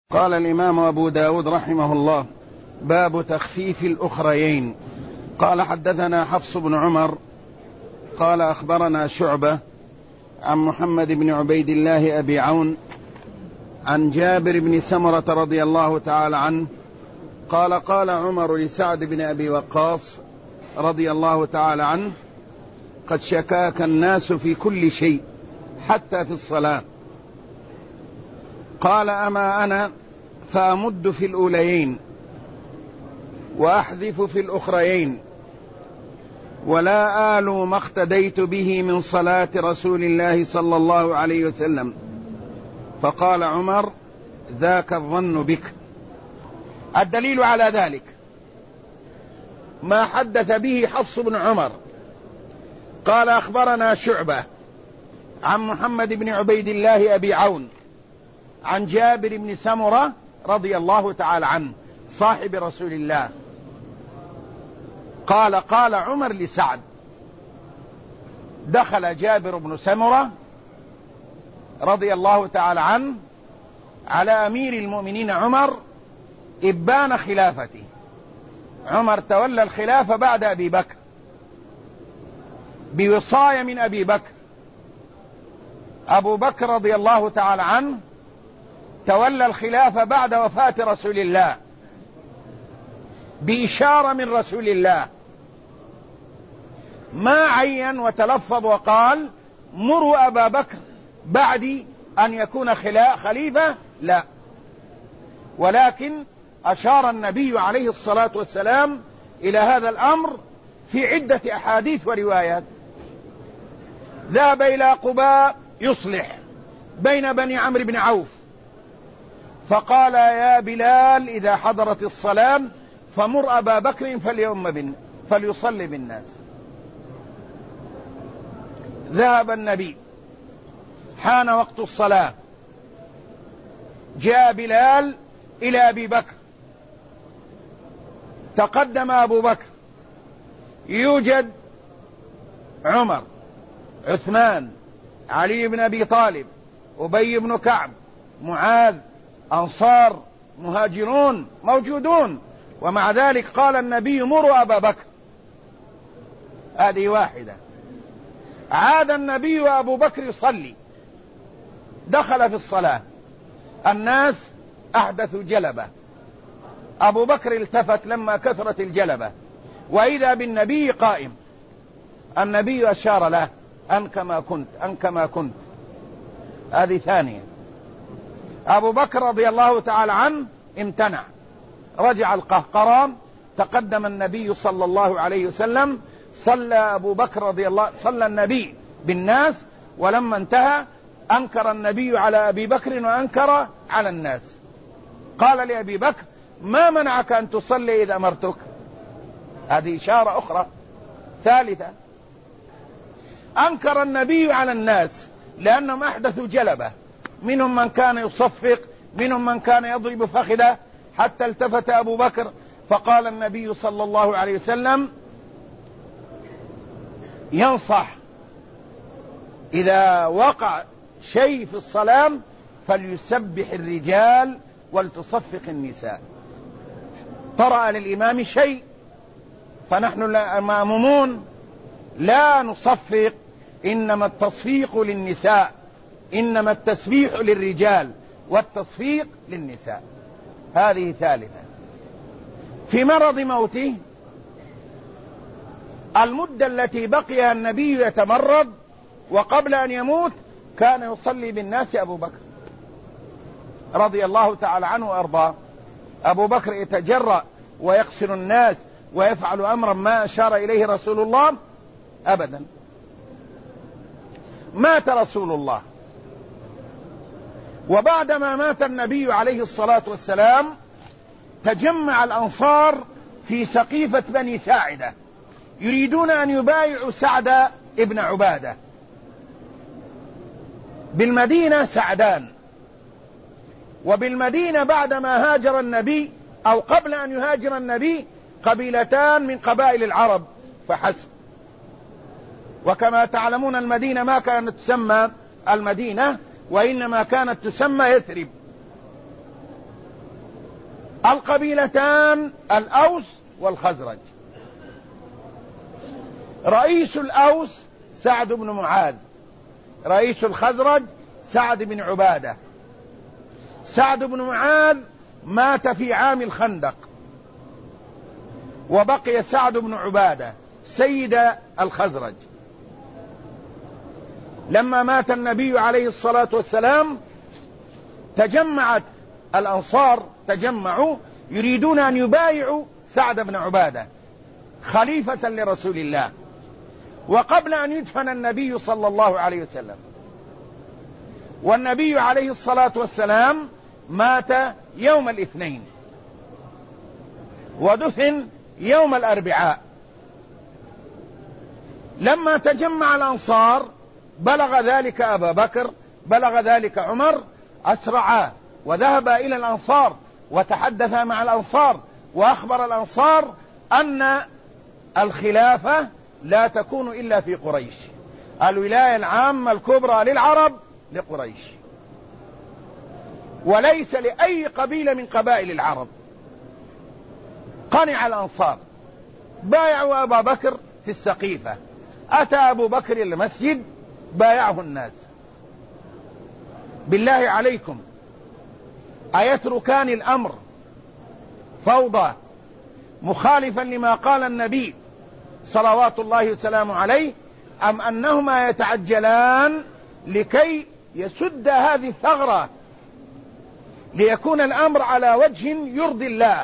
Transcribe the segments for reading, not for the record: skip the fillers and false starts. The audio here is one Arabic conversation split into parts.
قال الإمام أبو داود رحمه الله: باب تخفيف الأخريين. قال: حدثنا حفص بن عمر قال أخبرنا شعبة عن محمد بن عبيد الله أبي عون عن جابر بن سمرة رضي الله تعالى عنه قال: قال عمر لسعد بن أبي وقاص رضي الله تعالى عنه: قد شكاك الناس في كل شيء حتى في الصلاة. قال: أما أنا فأمد في الأوليين وأحذف في الأخريين، ولا آل ما اقتديت به من صلاة رسول الله صلى الله عليه وسلم. فقال عمر: ذاك الظن بك. الدليل على ذلك ما حدث به حفص بن عمر قال: أخبرنا شعبة عن محمد بن عبيد الله أبي عون عن جابر بن سمرة رضي الله تعالى عنه صاحب رسول الله قال: قال عمر لسعد: دخل جابر بن سمرة رضي الله تعالى عنه على أمير المؤمنين عمر إبان خلافته. عمر تولى الخلافة بعد أبي بكر بوصاية من أبي بكر. أبو بكر رضي الله تعالى عنه تولى الخلافة بعد وفاة رسول الله بإشارة من رسول الله، ما عين وتلفظ وقال: مروا أبا بكر بعد أن يكون خليفة، لا، ولكن أشار النبي عليه الصلاة والسلام إلى هذا الأمر في عدة أحاديث وروايات. ذهب إلى قباء يصلح بين بني عمرو بن عوف فقال: يا بلال إذا حضرت الصلاة فمر أبا بكر فليصلي بالناس. ذهب النبي، حان وقت الصلاة، جاء بلال إلى أبي بكر، تقدم أبو بكر، يوجد عمر، عثمان، علي بن أبي طالب، أبي بن كعب، معاذ، أنصار، مهاجرون موجودون، ومع ذلك قال النبي: مروا أبا بكر. هذه واحدة. عاد النبي وأبو بكر يصلي، دخل في الصلاة، الناس أحدثوا جلبة، أبو بكر التفت لما كثرت الجلبة وإذا بالنبي قائم. النبي أشار له: أن كما كنت. هذه ثانية. أبو بكر رضي الله تعالى عنه امتنع، رجع القهقران، تقدم النبي صلى الله عليه وسلم، صلى النبي بالناس، ولما انتهى أنكر النبي على أبي بكر وأنكر على الناس. قال لأبي بكر: ما منعك أن تصلي إذا أمرتك؟ هذه إشارة أخرى. ثالثة: أنكر النبي على الناس لأنهم أحدثوا جلبة، منهم من كان يصفق، منهم من كان يضرب فخذه، حتى التفت أبو بكر فقال النبي صلى الله عليه وسلم ينصح: إذا وقع شيء في الصلاة فليسبح الرجال ولتصفق النساء. طرأ للإمام شيء فنحن المأمومون لا نصفق، إنما التصفيق للنساء، إنما التسبيح للرجال والتصفيق للنساء. هذه ثالثة. في مرض موته، المدة التي بقيها النبي يتمرض وقبل أن يموت كان يصلي بالناس أبو بكر رضي الله تعالى عنه وأرضاه. أبو بكر يتجرأ ويقسل الناس ويفعل أمرا ما أشار إليه رسول الله أبدا. مات رسول الله، وبعدما مات النبي عليه الصلاة والسلام تجمع الأنصار في سقيفة بني ساعدة يريدون أن يبايعوا سعد ابن عبادة. بالمدينة سعدان، وبالمدينة بعدما هاجر النبي أو قبل أن يهاجر النبي قبيلتان من قبائل العرب فحسب. وكما تعلمون المدينة ما كانت تسمى المدينة، وإنما كانت تسمى يثرب. القبيلتان الأوس والخزرج. رئيس الأوس سعد بن معاذ، رئيس الخزرج سعد بن عبادة. سعد بن معاذ مات في عام الخندق، وبقي سعد بن عبادة سيد الخزرج. لما مات النبي عليه الصلاة والسلام تجمعت الأنصار، تجمعوا يريدون أن يبايعوا سعد بن عبادة خليفة لرسول الله، وقبل أن يدفن النبي صلى الله عليه وسلم. والنبي عليه الصلاة والسلام مات يوم الاثنين ودفن يوم الأربعاء. لما تجمع الأنصار بلغ ذلك أبا بكر، بلغ ذلك عمر، أسرعا وذهب إلى الأنصار وتحدث مع الأنصار وأخبر الأنصار أن الخلافة لا تكون إلا في قريش، الولاية العامة الكبرى للعرب لقريش، وليس لأي قبيلة من قبائل العرب. قنع الأنصار، بايعوا أبا بكر في السقيفة. أتى أبو بكر المسجد بايعه الناس. بالله عليكم أيتركان الأمر فوضى مخالفا لما قال النبي صلوات الله وسلامه عليه، أم أنهما يتعجلان لكي يسد هذه الثغرة ليكون الأمر على وجه يرضي الله؟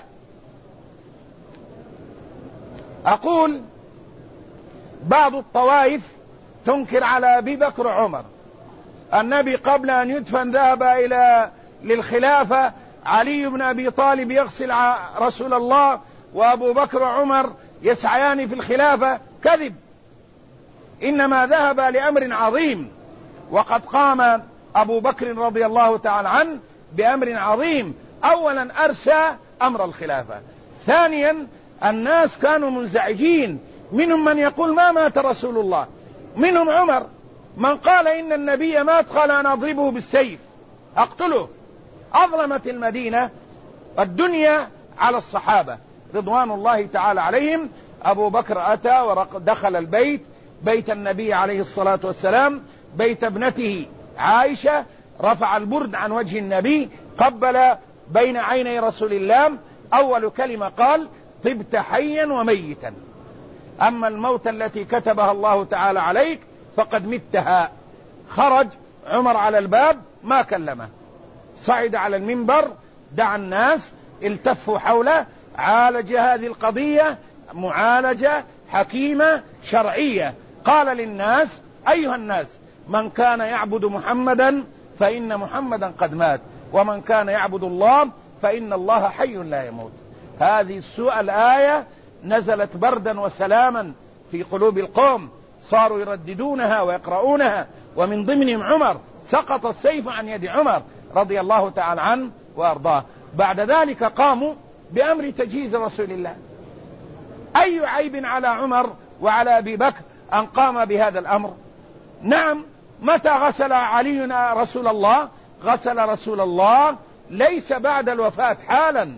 أقول بعض الطوائف تنكر على أبي بكر وعمر. النبي قبل أن يدفن ذهب للخلافة، علي بن أبي طالب يغسل رسول الله، وأبو بكر وعمر يسعيان في الخلافة. كذب، إنما ذهب لأمر عظيم، وقد قام أبو بكر رضي الله تعالى عنه بأمر عظيم. أولا أرسى أمر الخلافة، ثانيا الناس كانوا منزعجين، منهم من يقول ما مات رسول الله، منهم عمر من قال إن النبي مات، قال أنا أضربه بالسيف أقتله. أظلمت المدينة الدنيا على الصحابة رضوان الله تعالى عليهم. أبو بكر أتى ودخل البيت، بيت النبي عليه الصلاة والسلام، بيت ابنته عائشة، رفع البرد عن وجه النبي، قبل بين عيني رسول الله. أول كلمة قال طبت حيا وميتا، أما الموت التي كتبها الله تعالى عليك فقد متها. خرج عمر على الباب ما كلمه، صعد على المنبر، دعا الناس، التفوا حوله، عالج هذه القضية معالجة حكيمة شرعية. قال للناس أيها الناس، من كان يعبد محمدا فإن محمدا قد مات، ومن كان يعبد الله فإن الله حي لا يموت. هذه الآية نزلت بردا وسلاما في قلوب القوم، صاروا يرددونها ويقرؤونها، ومن ضمنهم عمر. سقط السيف عن يد عمر رضي الله تعالى عنه وأرضاه. بعد ذلك قاموا بأمر تجهيز رسول الله. أي عيب على عمر وعلى أبي بكر أن قام بهذا الأمر؟ نعم، متى غسل علي رسول الله؟ غسل رسول الله ليس بعد الوفاة، حالا.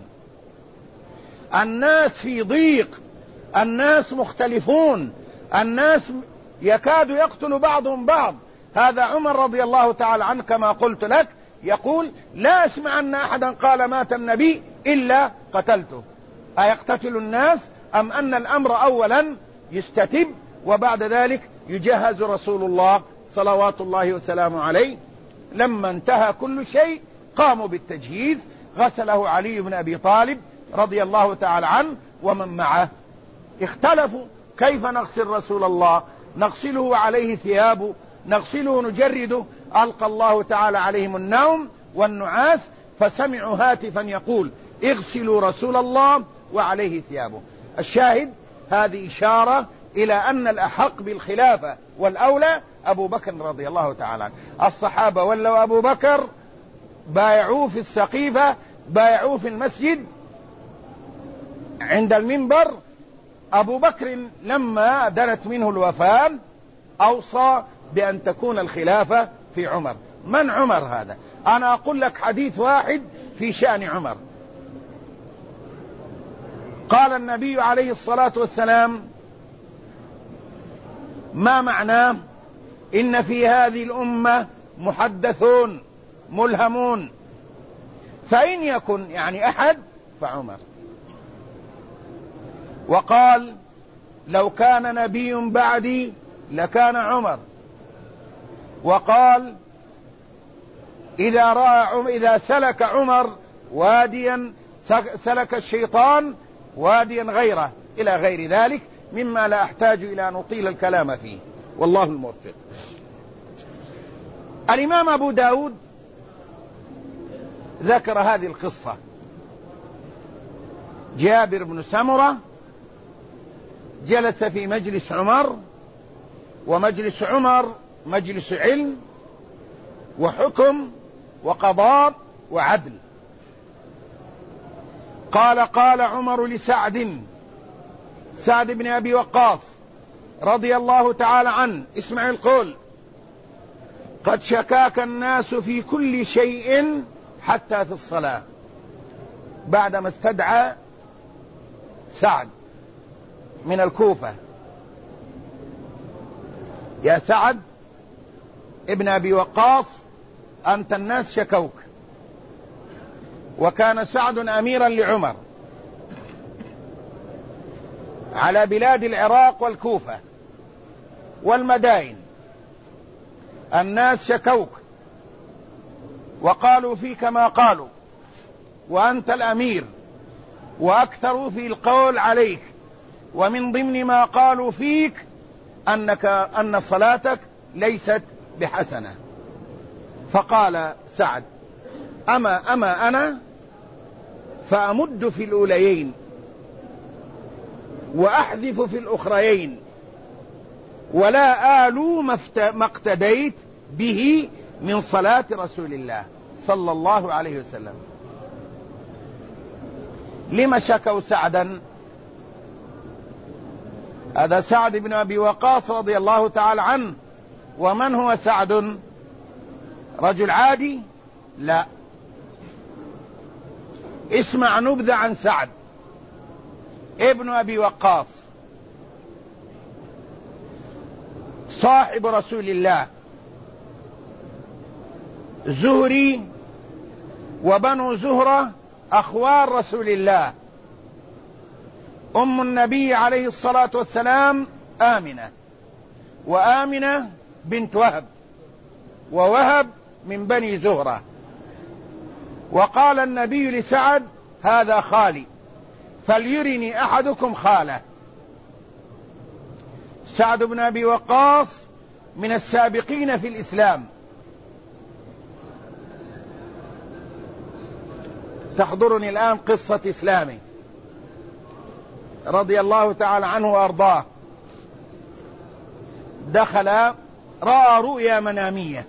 الناس في ضيق، الناس مختلفون، الناس يكاد يقتل بعضهم بعض. هذا عمر رضي الله تعالى عنه كما قلت لك يقول لا أسمع أن أحدا قال مات النبي إلا قتلته. أيقتتل الناس أم أن الأمر أولا يستتب وبعد ذلك يجهز رسول الله صلوات الله وسلامه عليه؟ لما انتهى كل شيء قاموا بالتجهيز. غسله علي بن أبي طالب رضي الله تعالى عنه ومن معه. اختلفوا كيف نغسل رسول الله، نغسله عليه ثيابه، نغسله نجرده. ألقى الله تعالى عليهم النوم والنعاس، فسمعوا هاتفا يقول اغسلوا رسول الله وعليه ثيابه. الشاهد هذه إشارة إلى أن الأحق بالخلافة والأولى أبو بكر رضي الله تعالى عنه. الصحابة ولوا أبو بكر، بايعوه في السقيفة، بايعوه في المسجد عند المنبر. أبو بكر لما دنت منه الوفاة أوصى بأن تكون الخلافة في عمر. من عمر هذا؟ أنا أقول لك حديث واحد في شأن عمر. قال النبي عليه الصلاة والسلام: ما معناه؟ إن في هذه الأمة محدثون ملهمون، فإن يكن يعني أحد فعمر. وقال: لو كان نبي بعدي لكان عمر. وقال: إذا سلك عمر واديا سلك الشيطان واديا غيره، إلى غير ذلك مما لا أحتاج إلى أن أطيل الكلام فيه، والله الموفق. الإمام أبو داود ذكر هذه القصة. جابر بن سمرة جلس في مجلس عمر، ومجلس عمر مجلس علم وحكم وقضاء وعدل. قال عمر لسعد، سعد بن أبي وقاص رضي الله تعالى عنه، اسمع القول: قد شكاك الناس في كل شيء حتى في الصلاة. بعدما استدعى سعد من الكوفة: يا سعد ابن أبي وقاص، أنت الناس شكوك. وكان سعد أميرا لعمر على بلاد العراق والكوفة والمدائن. الناس شكوك وقالوا فيك ما قالوا، وأنت الأمير، وأكثروا في القول عليك، ومن ضمن ما قالوا فيك أن صلاتك ليست بحسنة. فقال سعد: أما أنا فأمد في الأوليين وأحذف في الأخريين، ولا آلو ما اقتديت به من صلاة رسول الله صلى الله عليه وسلم. لما شكوا سعدا؟ هذا سعد بن أبي وقاص رضي الله تعالى عنه. ومن هو سعد؟ رجل عادي؟ لا. اسمع نبذة عن سعد ابن أبي وقاص، صاحب رسول الله، زهري، وبنو زهرة أخوال رسول الله. أم النبي عليه الصلاة والسلام آمنة، وآمنة بنت وهب، ووهب من بني زهرة. وقال النبي لسعد: هذا خالي، فليرني أحدكم خاله. سعد بن أبي وقاص من السابقين في الإسلام. تحضرني الآن قصة إسلامه رضي الله تعالى عنه وأرضاه. رأى رؤيا منامية،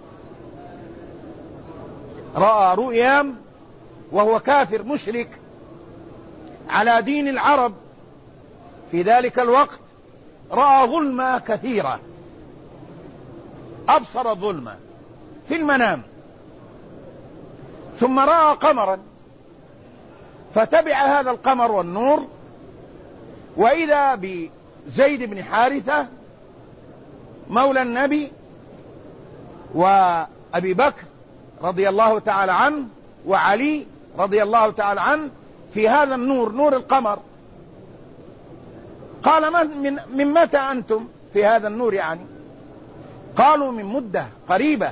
رأى رؤيا وهو كافر مشرك على دين العرب في ذلك الوقت. رأى ظلمة كثيرة، أبصر الظلمة في المنام. ثم رأى قمرا، فتبع هذا القمر والنور، وإذا بزيد بن حارثة مولى النبي وأبي بكر رضي الله تعالى عنه وعلي رضي الله تعالى عنه في هذا النور، نور القمر. قال: من متى أنتم في هذا النور؟ يعني قالوا: من مدة قريبة.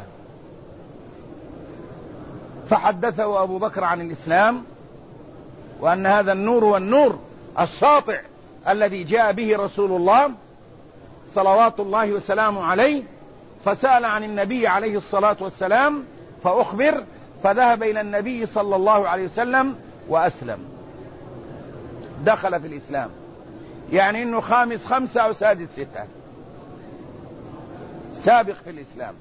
فحدثه أبو بكر عن الإسلام، وأن هذا النور هو النور الساطع الذي جاء به رسول الله صلوات الله وسلامه عليه. فسأل عن النبي عليه الصلاة والسلام فأخبر، فذهب إلى النبي صلى الله عليه وسلم وأسلم، دخل في الإسلام. يعني أنه خامس خمسة أو سادس ستة، سابق في الإسلام.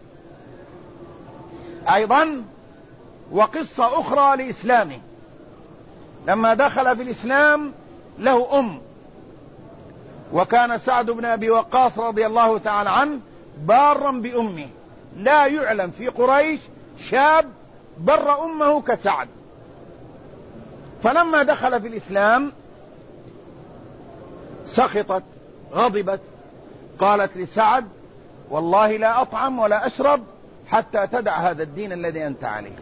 أيضا وقصة أخرى لإسلامه: لما دخل في الإسلام له وكان سعد بن أبي وقاص رضي الله تعالى عنه بارا بأمه. لا يعلم في قريش شاب بر أمه كسعد. فلما دخل في الإسلام سخطت غضبت، قالت لسعد: والله لا أطعم ولا أشرب حتى تدع هذا الدين الذي أنت عليه.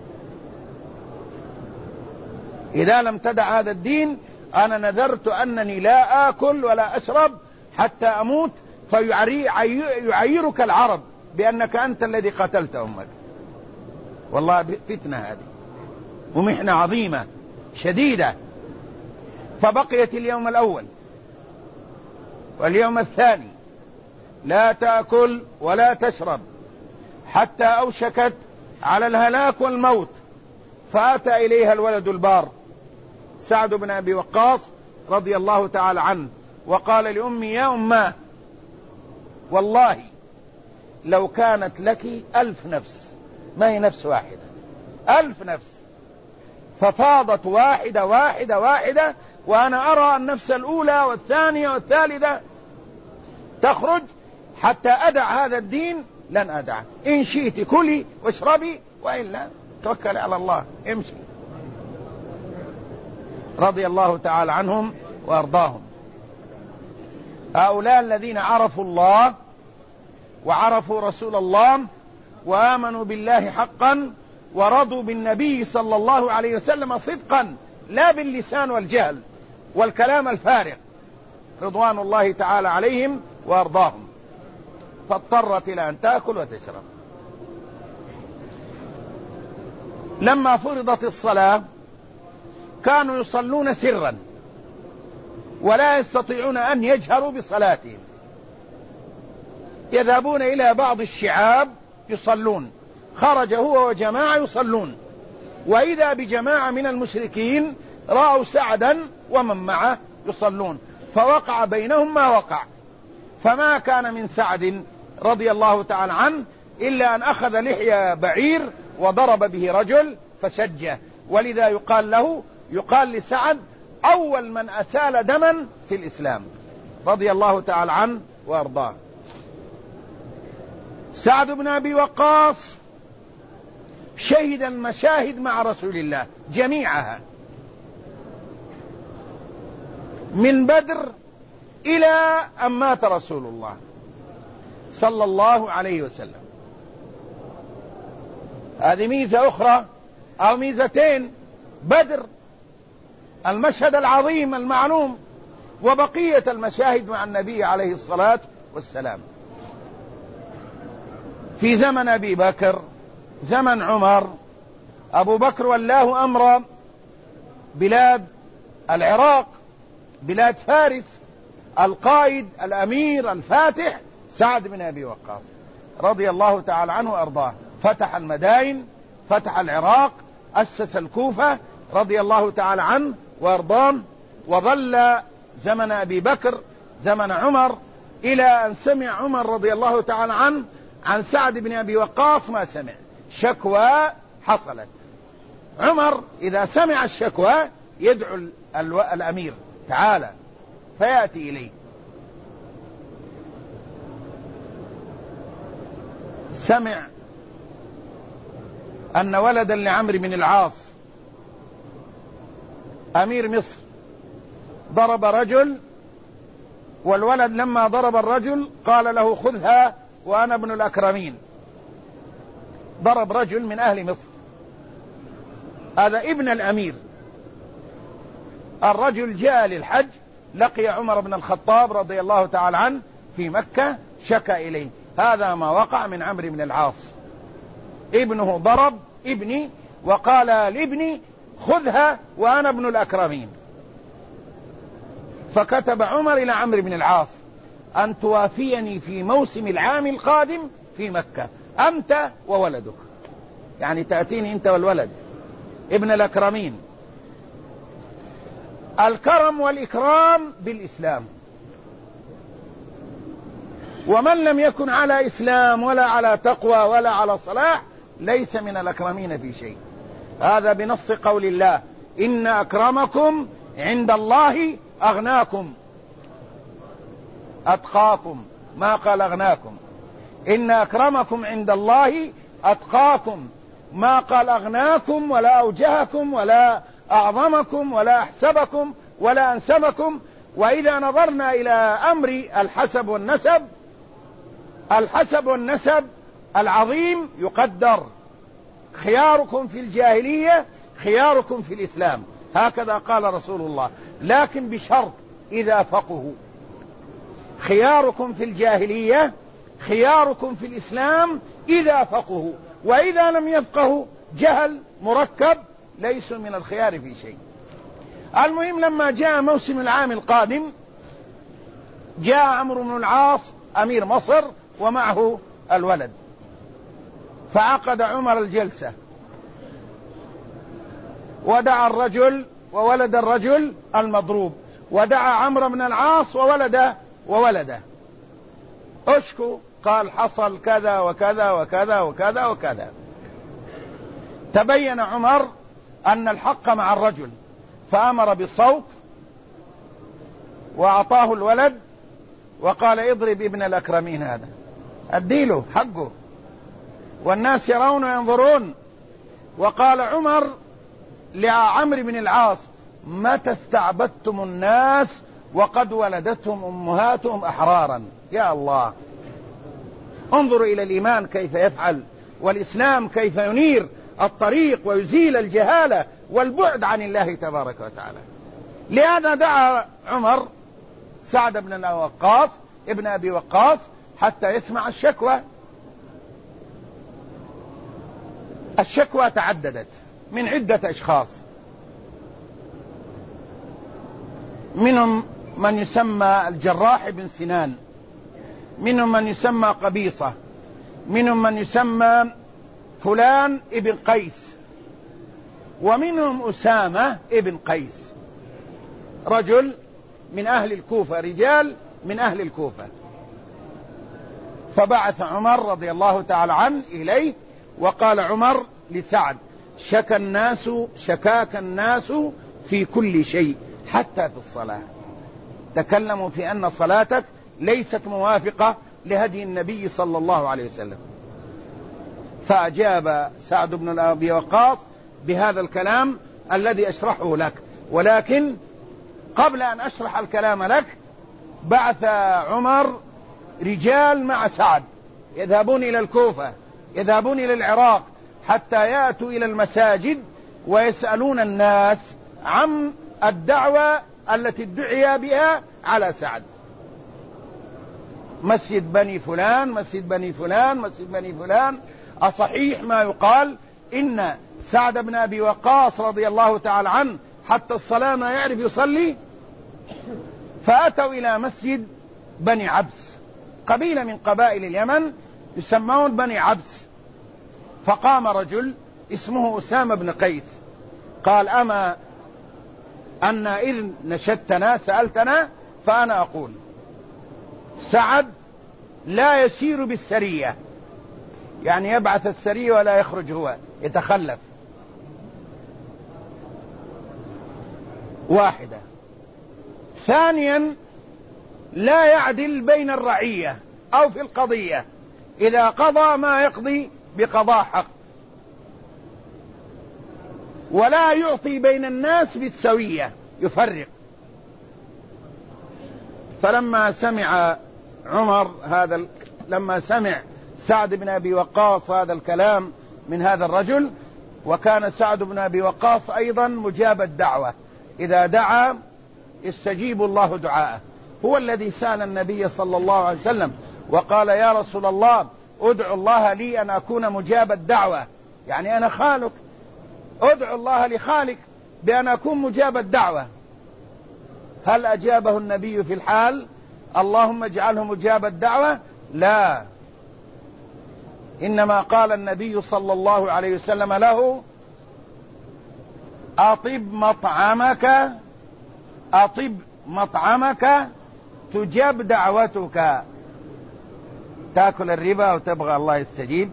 إذا لم تدع هذا الدين أنا نذرت أنني لا آكل ولا أشرب حتى أموت، فيعيرك العرب بأنك أنت الذي قتلت أمك. والله فتنة هذه ومحنة عظيمة شديدة. فبقيت اليوم الأول واليوم الثاني لا تأكل ولا تشرب حتى أوشكت على الهلاك والموت. فأتى إليها الولد البار سعد بن أبي وقاص رضي الله تعالى عنه وقال لأمي: يا أماه، والله لو كانت لك 1000 نفس، ما هي نفس واحدة، 1000 نفس، ففاضت واحدة واحدة واحدة، وأنا أرى النفس الأولى والثانية والثالثة تخرج حتى أدع هذا الدين لن أدعه. إن شئت كلي واشربي، وإلا توكل على الله امشي. رضي الله تعالى عنهم وأرضاهم. هؤلاء الذين عرفوا الله وعرفوا رسول الله وآمنوا بالله حقا ورضوا بالنبي صلى الله عليه وسلم صدقا، لا باللسان والجهل والكلام الفارغ، رضوان الله تعالى عليهم وأرضاهم. فاضطرت إلى أن تأكل وتشرب. لما فرضت الصلاة كانوا يصلون سرا ولا يستطيعون أن يجهروا بصلاتهم، يذهبون إلى بعض الشعاب يصلون، خرج هو وجماعة يصلون، وإذا بجماعة من المشركين رأوا سعدا ومن معه يصلون، فوقع بينهم ما وقع. فما كان من سعد رضي الله تعالى عنه إلا أن أخذ لحية بعير وضرب به رجل فشجه، ولذا يقال لسعد: أول من أسال دما في الإسلام، رضي الله تعالى عنه وأرضاه. سعد بن أبي وقاص شهد المشاهد مع رسول الله جميعها، من بدر إلى أن مات رسول الله صلى الله عليه وسلم. هذه ميزة أخرى أو ميزتين: بدر المشهد العظيم المعلوم، وبقية المشاهد مع النبي عليه الصلاة والسلام. في زمن أبي بكر، زمن عمر، أبو بكر ولاه أمر بلاد العراق، بلاد فارس، القائد الأمير الفاتح سعد بن أبي وقاص رضي الله تعالى عنه وأرضاه. فتح المدائن، فتح العراق، أسس الكوفة رضي الله تعالى عنه وأرضاه. وظل زمن أبي بكر زمن عمر إلى أن سمع عمر رضي الله تعالى عنه عن سعد بن أبي وقاص ما سمع، شكوى حصلت. عمر إذا سمع الشكوى يدعو الأمير: تعالى، فيأتي إليه. سمع أن ولدا لعمرو بن العاص أمير مصر ضرب رجل، والولد لما ضرب الرجل قال له: خذها وأنا ابن الأكرمين. ضرب رجل من أهل مصر، هذا ابن الأمير. الرجل جاء للحج، لقي عمر بن الخطاب رضي الله تعالى عنه في مكة، شكى إليه: هذا ما وقع من عمرو بن العاص، ابنه ضرب ابني وقال لابني: خذها وأنا ابن الأكرمين. فكتب عمر إلى عمرو بن العاص: أن توافيني في موسم العام القادم في مكة، أنت وولدك، يعني تأتيني أنت والولد ابن الأكرمين. الكرم والإكرام بالإسلام، ومن لم يكن على إسلام ولا على تقوى ولا على صلاح ليس من الأكرمين في شيء. هذا بنص قول الله: إن أكرمكم عند الله أغناكم. أتقاكم، ما قال أغناكم. إن أكرمكم عند الله أتقاكم، ما قال أغناكم ولا أوجهكم ولا أعظمكم ولا أحسبكم ولا أنسبكم، وإذا نظرنا إلى أمر الحسب والنسب العظيم يقدر: خياركم في الجاهلية خياركم في الإسلام، هكذا قال رسول الله، لكن بشرط إذا فقهوا. خياركم في الجاهلية خياركم في الإسلام إذا فقهوا، وإذا لم يفقهوا جهل مركب ليسوا من الخيار في شيء. المهم لما جاء موسم العام القادم جاء عمرو بن العاص أمير مصر ومعه الولد، فعقد عمر الجلسة ودعا الرجل وولد الرجل المضروب، ودعا عمرو بن العاص وولده اشكو، قال حصل كذا وكذا وكذا وكذا وكذا. تبين عمر أن الحق مع الرجل، فأمر بالصوت وأعطاه الولد وقال: اضرب ابن الأكرمين هذا، أديله حقه، والناس يرون وينظرون. وقال عمر لعمرو بن العاص: متى استعبدتم الناس وقد ولدتهم أمهاتهم أحرارا؟ يا الله، انظروا إلى الإيمان كيف يفعل، والإسلام كيف ينير الطريق ويزيل الجهالة والبعد عن الله تبارك وتعالى. لهذا دعا عمر سعد بن أبي وقاص حتى يسمع الشكوى. الشكوى تعددت من عدة أشخاص، منهم من يسمى الجراح بن سنان، منهم من يسمى قبيصة، منهم من يسمى فلان ابن قيس، ومنهم أسامة ابن قيس، رجل من أهل الكوفة، رجال من أهل الكوفة. فبعث عمر رضي الله تعالى عنه إليه، وقال عمر لسعد: شكاك الناس في كل شيء حتى في الصلاة، تكلموا في أن صلاتك ليست موافقة لهدي النبي صلى الله عليه وسلم. فأجاب سعد بن أبي وقاص بهذا الكلام الذي أشرحه لك، ولكن قبل أن أشرح الكلام لك بعث عمر رجال مع سعد يذهبون إلى الكوفة، يذهبون إلى العراق، حتى يأتوا إلى المساجد ويسألون الناس عن الدعوة التي ادعي بها على سعد: مسجد بني فلان، مسجد بني فلان، مسجد بني فلان، أصحيح ما يقال إن سعد بن أبي وقاص رضي الله تعالى عنه حتى الصلاة ما يعرف يصلي؟ فأتوا إلى مسجد بني عبس، قبيلة من قبائل اليمن يسمون بني عبس. فقام رجل اسمه أسامة بن قيس قال: أما أن إذ نشدتنا سألتنا فأنا أقول سعد لا يسير بالسرية، يعني يبعث السرية ولا يخرج هو، يتخلف. واحدة. ثانيا، لا يعدل بين الرعية أو في القضية، إذا قضى ما يقضي بقضاء حق، ولا يعطي بين الناس بالسوية، يفرق. فلما سمع عمر لما سمع سعد بن أبي وقاص هذا الكلام من هذا الرجل، وكان سعد بن أبي وقاص أيضا مجاب الدعوة، إذا دعا استجيب الله دعاءه، هو الذي سأل النبي صلى الله عليه وسلم وقال: يا رسول الله ادعو الله لي أن أكون مجاب الدعوة، يعني أنا خالك، ادعو الله لخالك بأن أكون مجاب الدعوة. هل أجابه النبي في الحال: اللهم اجعله مجاب الدعوة؟ لا، إنما قال النبي صلى الله عليه وسلم له: أطب مطعمك تجاب دعوتك. تأكل الربا وتبغى الله يستجيب؟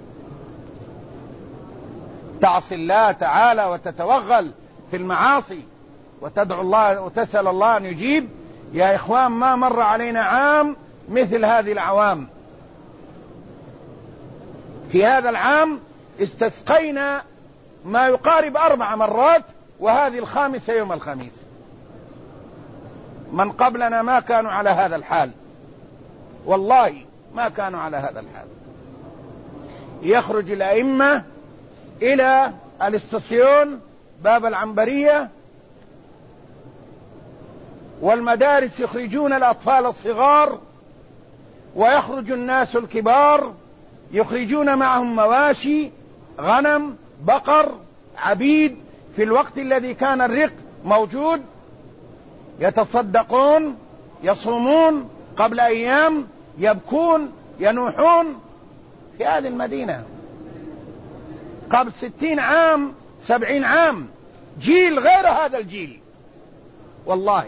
تعصي الله تعالى وتتوغل في المعاصي وتدعو الله وتسأل الله أن يجيب؟ يا إخوان، ما مر علينا عام مثل هذه الأعوام. في هذا العام استسقينا ما يقارب 4 مرات، وهذه الخامسة يوم الخميس. من قبلنا ما كانوا على هذا الحال، والله ما كانوا على هذا الحال. يخرج الأئمة إلى الاستسيون باب العنبرية والمدارس، يخرجون الأطفال الصغار، ويخرج الناس الكبار يخرجون معهم مواشي، غنم، بقر، عبيد، في الوقت الذي كان الرق موجود، يتصدقون، يصومون، قبل أيام يبكون، ينوحون في هذه المدينة. قبل 60 عام 70 عام جيل غير هذا الجيل والله.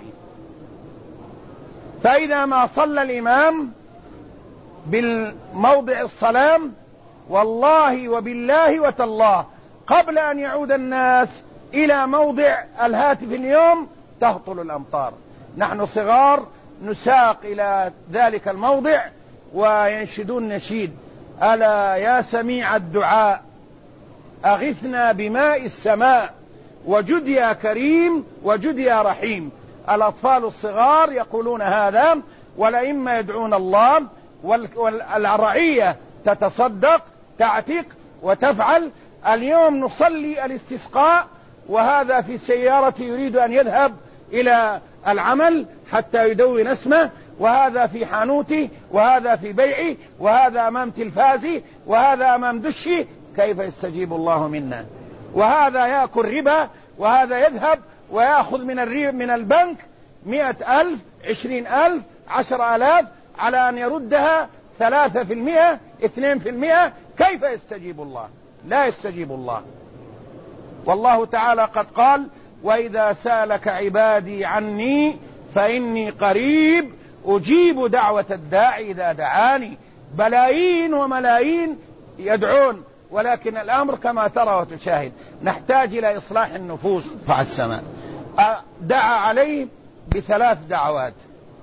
فإذا ما صلى الإمام بالموضع الصلام والله وبالله وتالله قبل أن يعود الناس إلى موضع الهاتف اليوم تهطل الأمطار. نحن صغار نساق إلى ذلك الموضع وينشدون نشيد: ألا يا سميع الدعاء أغثنا بماء السماء وجد يا كريم وجد يا رحيم. الأطفال الصغار يقولون هذا، والأئمة يدعون الله، والرعية تتصدق، تعتق وتفعل. اليوم نصلي الاستسقاء وهذا في سيارته يريد أن يذهب إلى العمل حتى يدون اسمه، وهذا في حانوتي، وهذا في بيعي، وهذا أمام تلفازي، وهذا أمام دشي. كيف يستجيب الله منا؟ وهذا يأكل ربا، وهذا يذهب ويأخذ من البنك 100,000 20,000 10,000 على أن يردها 3% 2%. كيف يستجيب الله؟ لا يستجيب الله. والله تعالى قد قال: وإذا سألك عبادي عني فإني قريب أجيب دعوة الداعي إذا دعاني. بلايين وملايين يدعون، ولكن الأمر كما ترى وتشاهد. نحتاج إلى إصلاح النفوس. رفع السماء دعا عليه ب3 دعوات.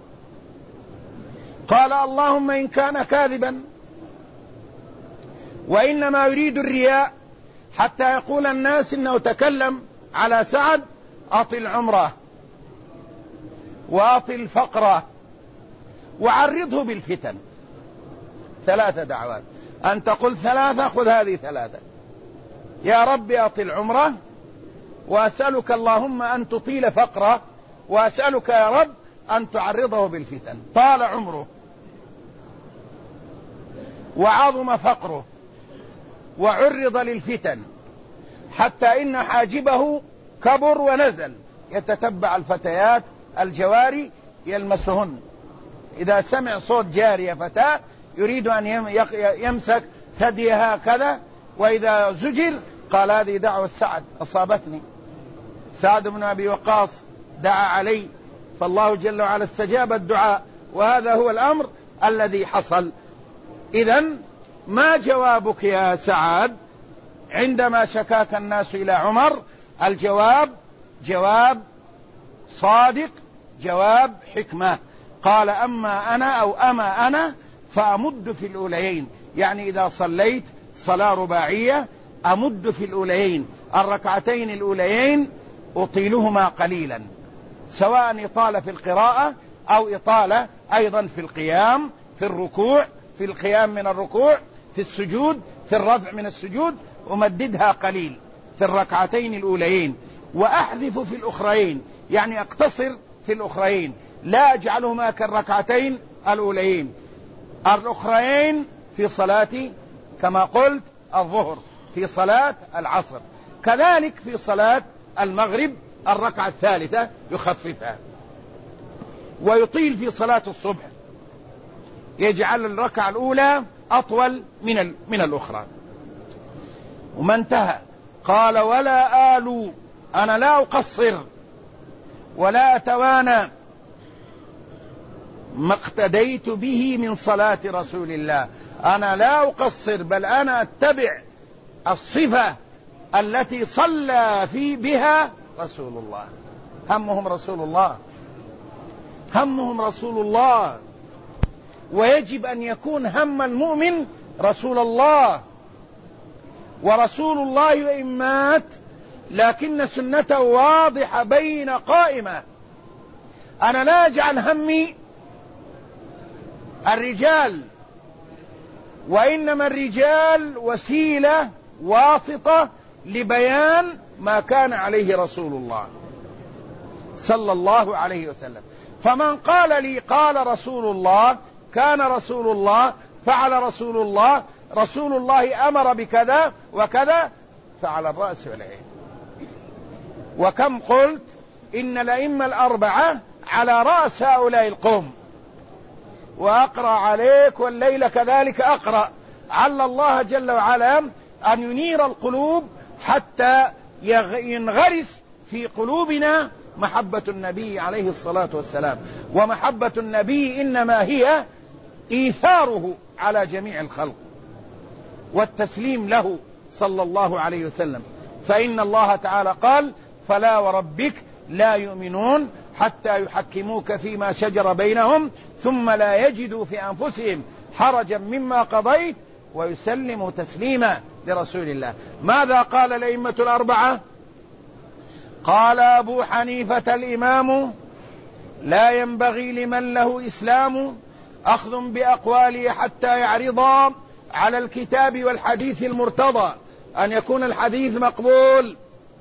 قال: اللهم إن كان كاذبا وإنما يريد الرياء حتى يقول الناس إنه تكلم على سعد، أطل عمره وأطل فقره وعرضه بالفتن. 3 دعوات. أنت قل 3، خذ هذه 3. يا رب أطل عمره، وأسألك اللهم أن تطيل فقره، وأسألك يا رب أن تعرضه بالفتن. طال عمره وعظم فقره وعرض للفتن حتى إن حاجبه كبر ونزل، يتتبع الفتيات الجواري يلمسهن. إذا سمع صوت جارية فتاة يريد أن يمسك ثديها كذا، وإذا زجر قال: هذه دعوة سعد أصابتني، سعد بن أبي وقاص دعا علي، فالله جل وعلا استجاب الدعاء، وهذا هو الأمر الذي حصل. إذن ما جوابك يا سعد عندما شكاك الناس إلى عمر؟ الجواب جواب صادق، جواب حكمة. قال: أما أنا فأمد في الأوليين، يعني إذا صليت صلاة رباعية أمد في الأوليين، الركعتين الأوليين أطيلهما قليلا، سواء إطالة في القراءة أو إطالة أيضا في القيام، في الركوع، في القيام من الركوع، في السجود، في الرفع من السجود، أمددها قليل في الركعتين الأوليين، وأحذف في الأخرين، يعني أقتصر في الأخرين، لا أجعلهما كالركعتين الأوليين. الأخرين في صلاة كما قلت الظهر، في صلاة العصر، كذلك في صلاة المغرب الركعة الثالثة يخففها، ويطيل في صلاة الصبح، يجعل الركعة الأولى أطول من الأخرى. وما انتهى قال: ولا آل، أنا لا أقصر ولا أتوانى ما اقتديت به من صلاة رسول الله. أنا لا أقصر، بل أنا أتبع الصفة التي صلى بها رسول الله. همهم رسول الله، همهم رسول الله، ويجب أن يكون هم المؤمن رسول الله. ورسول الله وإن مات لكن سنته واضحة بين قائمة. أنا لا أجعل همي الرجال، وإنما الرجال وسيلة واسطة لبيان ما كان عليه رسول الله صلى الله عليه وسلم. فمن قال لي قال رسول الله، كان رسول الله، فعل رسول الله، رسول الله أمر بكذا وكذا، فعلى الرأس والعين. وكم قلت إن الأئمة الأربعة على رأس هؤلاء القوم، وأقرأ عليك والليل كذلك أقرأ، عل الله جل وعلا أن ينير القلوب حتى ينغرس في قلوبنا محبة النبي عليه الصلاة والسلام. ومحبة النبي إنما هي إيثاره على جميع الخلق والتسليم له صلى الله عليه وسلم. فإن الله تعالى قال: فلا وربك لا يؤمنون حتى يحكموك فيما شجر بينهم ثم لا يجدوا في أنفسهم حرجا مما قضيت ويسلموا تسليما لرسول الله. ماذا قال الأئمة الأربعة؟ قال أبو حنيفة الإمام: لا ينبغي لمن له إسلام أخذ بأقواله حتى يعرض على الكتاب والحديث المرتضى، أن يكون الحديث مقبول.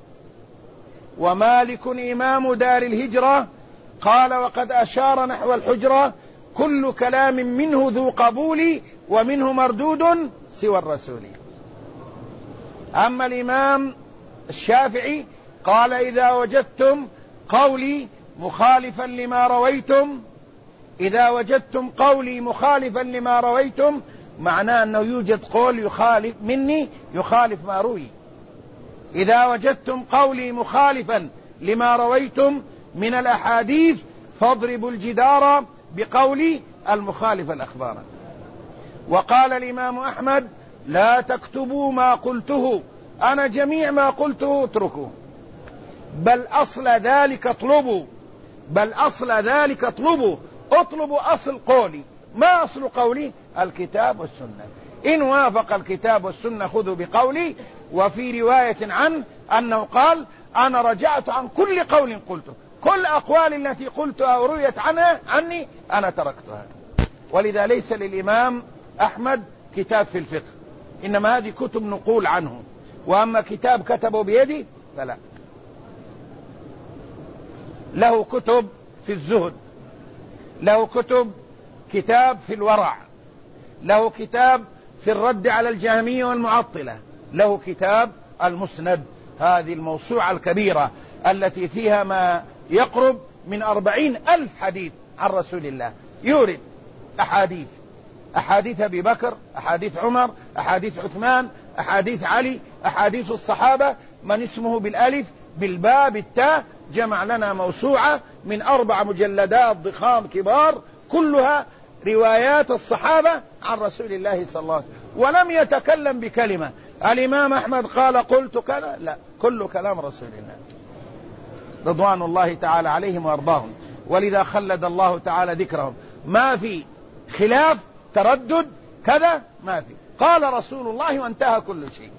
ومالك إمام دار الهجرة قال: وقد أشار نحو الحجرة: كل كلام منه ذو قبول ومنه مردود سوى الرسول. أما الإمام الشافعي قال: إذا وجدتم قولي مخالفا لما رويتم، إذا وجدتم قولي مخالفا لما رويتم، معناه أنه يوجد قول يخالف مني يخالف ما روي. إذا وجدتم قولي مخالفا لما رويتم من الأحاديث فاضربوا الجدار بقولي المخالف الأخبار. وقال الإمام أحمد: لا تكتبوا ما قلته، أنا جميع ما قلته اتركوا، بل أصل ذلك اطلبوا، بل أصل ذلك اطلبوا، اطلبوا أصل قولي. ما أصل قولي؟ الكتاب والسنة. إن وافق الكتاب والسنة خذوا بقولي. وفي رواية عنه أنه قال: أنا رجعت عن كل قول قلته، كل أقوال التي قلتها ورويت عني أنا تركتها. ولذا ليس للإمام أحمد كتاب في الفقه، إنما هذه كتب نقول عنه، وأما كتاب كتبه بيدي فلا. له كتب في الزهد، له كتاب في الورع، له كتاب في الرد على الجهمية والمعطلة، له كتاب المسند، هذه الموسوعة الكبيرة التي فيها ما يقرب من 40,000 حديث عن رسول الله. يورد أحاديث أبي بكر، أحاديث عمر، أحاديث عثمان، أحاديث علي، أحاديث الصحابة، من اسمه بالألف بالباء بالتاء. جمع لنا موسوعة من 4 مجلدات ضخام كبار، كلها روايات الصحابة عن رسول الله صلى الله عليه وسلم، ولم يتكلم بكلمة. الإمام أحمد قال قلت كذا، لا، كل كلام رسول الله رضوان الله تعالى عليهم وأرضاهم. ولذا خلد الله تعالى ذكرهم، ما في خلاف تردد كذا، ما في، قال رسول الله وانتهى كل شيء.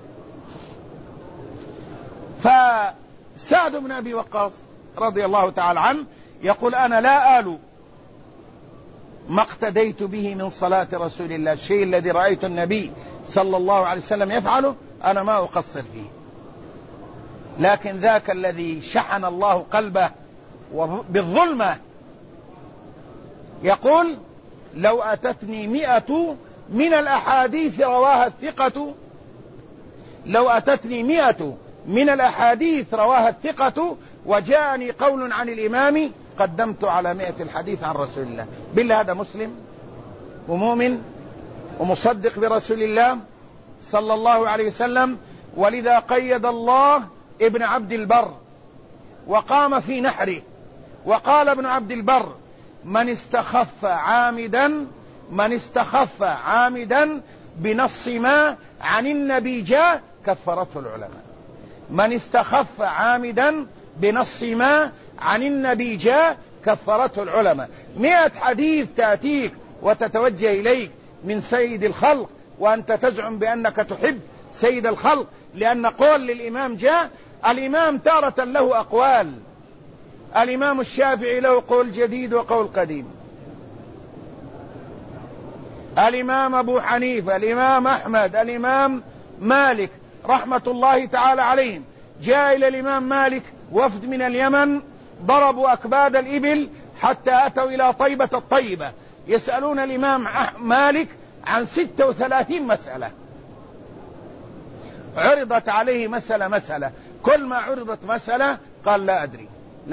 فسعد بن أبي وقاص رضي الله تعالى عنه يقول: أنا لا آل ما اقتديت به من صلاة رسول الله، الشيء الذي رأيت النبي صلى الله عليه وسلم يفعله أنا ما أقصر فيه، لكن ذاك الذي شحن الله قلبه بالظلمة يقول: لو أتتني 100 من الأحاديث رواها الثقة، لو أتتني 100 من الأحاديث رواها الثقة وجاءني قول عن الإمام قدمت على 100 الحديث عن رسول الله. بالله هذا مسلم ومؤمن ومصدق برسول الله صلى الله عليه وسلم. ولذا قيد الله ابن عبد البر وقام في نحره، وقال ابن عبد البر: من استخف عامدا بنص ما عن النبي جاء كفرته العلماء. من استخف عامدا بنص ما عن النبي جاء كفرته العلماء. 100 حديث تأتيك وتتوجه إليك من سيد الخلق، وأنت تزعم بأنك تحب سيد الخلق، لأن قول للإمام جاء. الإمام تارة له أقوال الإمام الشافعي له قول جديد وقول قديم، الإمام أبو حنيفة، الإمام أحمد، الإمام مالك رحمة الله تعالى عليهم. جاء إلى الإمام مالك وفد من اليمن ضربوا أكباد الإبل حتى أتوا إلى طيبة الطيبة يسألون الإمام مالك عن 36 مسألة، عرضت عليه مسألة، كل ما عرضت مسألة قال لا أدري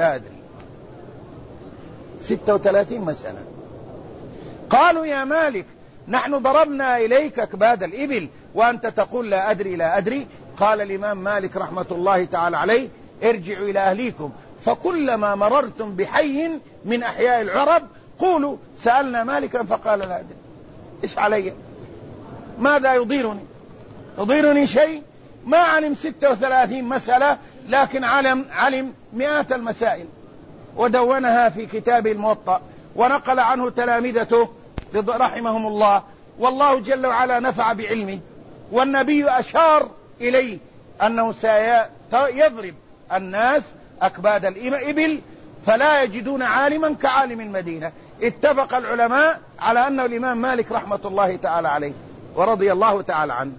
36 مسألة. قالوا يا مالك نحن ضربنا إليك أكباد الإبل وأنت تقول لا أدري. قال الإمام مالك رحمة الله تعالى عليه ارجعوا إلى أهليكم فكلما مررتم بحي من أحياء العرب قولوا سألنا مالكا فقال لا أدري. إيش علي؟ ماذا يضيرني شيء؟ ما علم 36 مسألة، لكن علم مئات المسائل ودونها في كتاب الموطأ ونقل عنه تلامذته رحمهم الله، والله جل وعلا نفع بعلمه، والنبي أشار إليه أنه سيضرب الناس أكباد الإبل فلا يجدون عالما كعالم المدينة. اتفق العلماء على أنه الإمام مالك رحمة الله تعالى عليه ورضي الله تعالى عنه.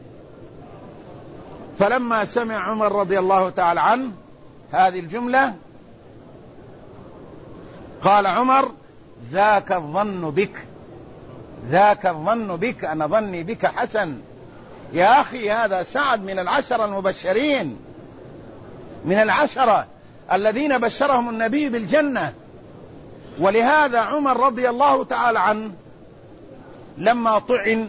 فلما سمع عمر رضي الله تعالى عنه هذه الجملة قال عمر ذاك الظن بك، أنا ظني بك حسن. يا أخي هذا سعد من العشرة المبشرين، من العشرة الذين بشرهم النبي بالجنة. ولهذا عمر رضي الله تعالى عنه لما طعن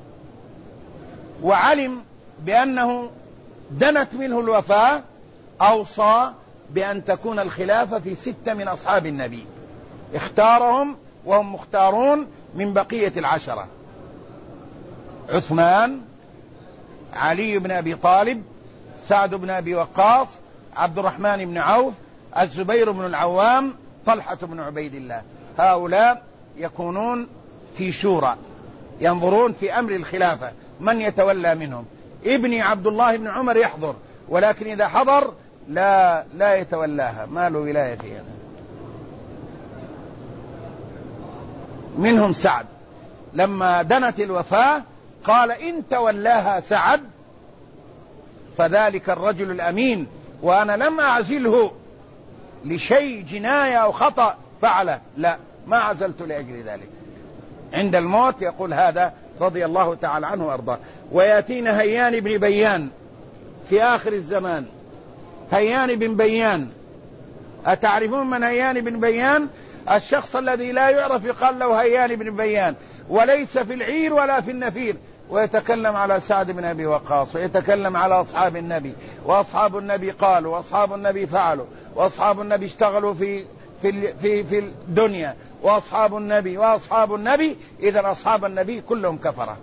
وعلم بأنه دنت منه الوفاة أوصى بأن تكون الخلافة في 6 من أصحاب النبي، اختارهم وهم مختارون من بقية العشرة: عثمان، علي بن أبي طالب، سعد بن أبي وقاص، عبد الرحمن بن عوف، الزبير بن العوام، طلحة بن عبيد الله. هؤلاء يكونون في شورى ينظرون في أمر الخلافة من يتولى منهم. ابني عبد الله بن عمر يحضر، ولكن إذا حضر لا يتولاها، ما له ولاية فيها. منهم سعد لما دنت الوفاة قال إن تولاها سعد فذلك الرجل الأمين، وأنا لم أعزله لشيء جناية أو خطأ فعله، لا، ما عزلت لأجل ذلك. عند الموت يقول هذا رضي الله تعالى عنه وأرضاه. ويأتينا هيان بن بيان في آخر الزمان. هيان بن بيان، أتعرفون من هيان بن بيان؟ الشخص الذي لا يعرف يقال له هيان بن بيان، وليس في العير ولا في النفير، ويتكلم على سعد بن أبي وقاص، ويتكلم على أصحاب النبي، وأصحاب النبي قالوا، وأصحاب النبي فعلوا، وأصحاب النبي اشتغلوا في الدنيا، وأصحاب النبي إذن أصحاب النبي كلهم كفرة.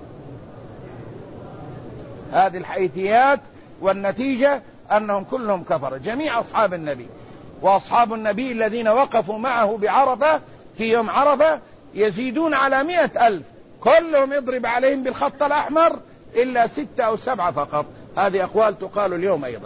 هذه الحيثيات، والنتيجة أنهم كلهم كفرة، جميع أصحاب النبي. وأصحاب النبي الذين وقفوا معه بعرفة في يوم عرفة يزيدون على 100,000، كلهم يضرب عليهم بالخط الأحمر إلا 6 أو 7 فقط. هذه أقوال تقال اليوم أيضا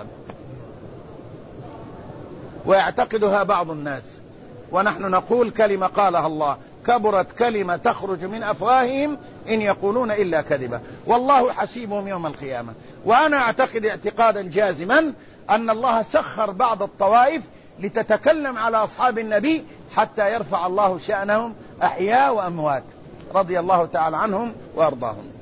ويعتقدها بعض الناس، ونحن نقول كلمة قالها الله: كبرت كلمة تخرج من أفواههم إن يقولون إلا كذبا، والله حسيبهم يوم القيامة. وأنا أعتقد اعتقادا جازما أن الله سخر بعض الطوائف لتتكلم على أصحاب النبي حتى يرفع الله شأنهم أحياء وأموات، رضي الله تعالى عنهم وأرضاهم.